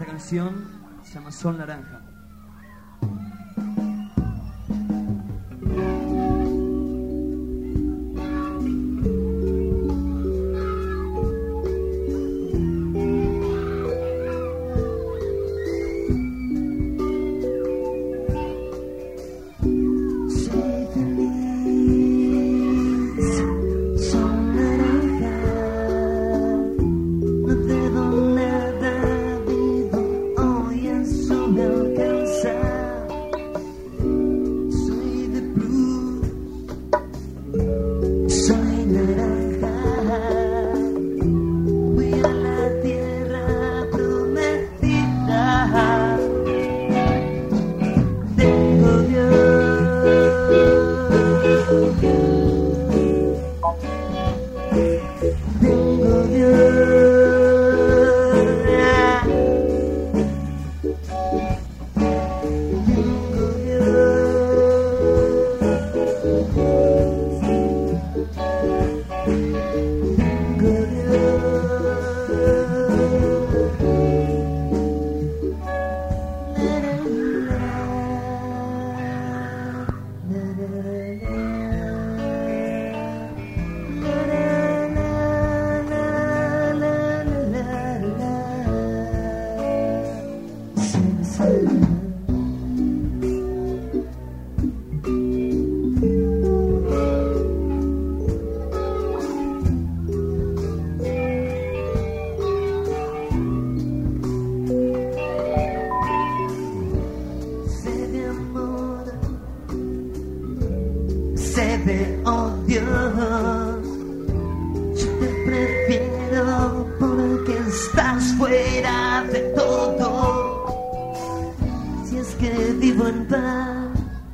Esta canción se llama Sol Naranja. Sed de odio, yo te prefiero porque estás fuera de todo. Si es que vivo en paz,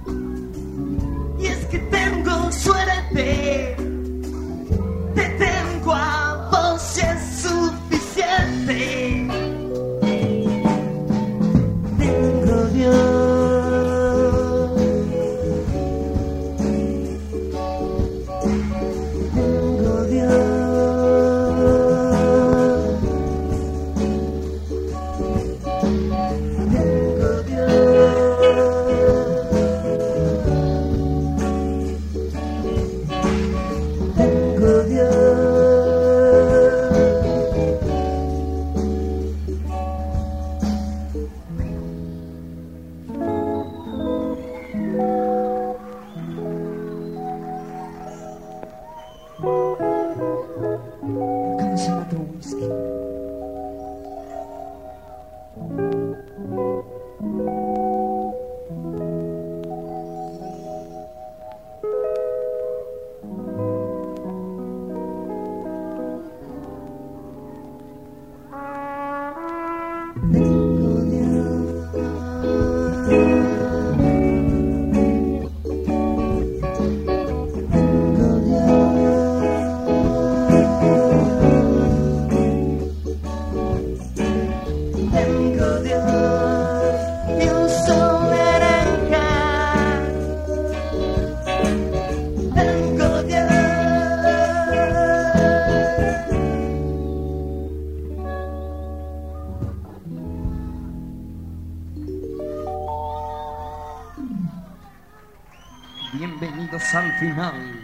y es que tengo suerte, te tengo a vos y es suficiente. Tengo Dios. Bienvenidos al final.